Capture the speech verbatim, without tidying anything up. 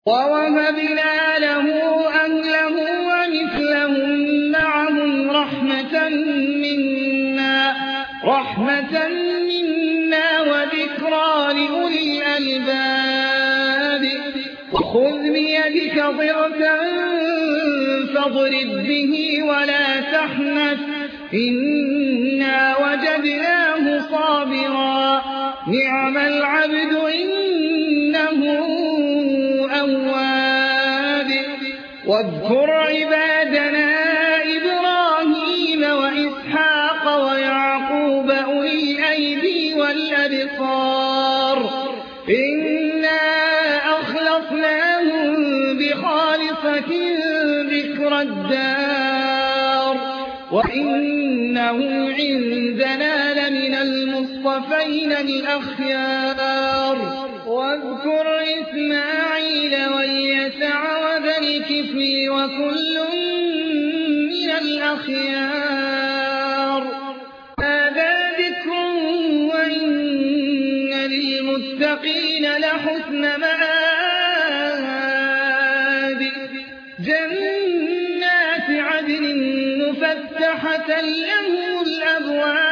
ووهبنا له أهله ومثلهم معهم رحمة منا رحمة منا وذكرى لأولي الألباب وخذ بيدك ضغثا فاضرب به ولا تحنث إنا وجدناه صابرا نعم العبد إنه أواب واذكر عبادنا إبراهيم وإسحاق ويعقوب أولي الأيدي والأبصار إنا أخلصناهم بخالصة ذكر الدار وإنهم عندنا لمن المصطفين الأخيار واذكر إسماعيل واليسع وذا الكفل وكل من الأخيار هذا ذكر وإن للمتقين لحسن مآب جنات عدن مفتحة لهم الأبواب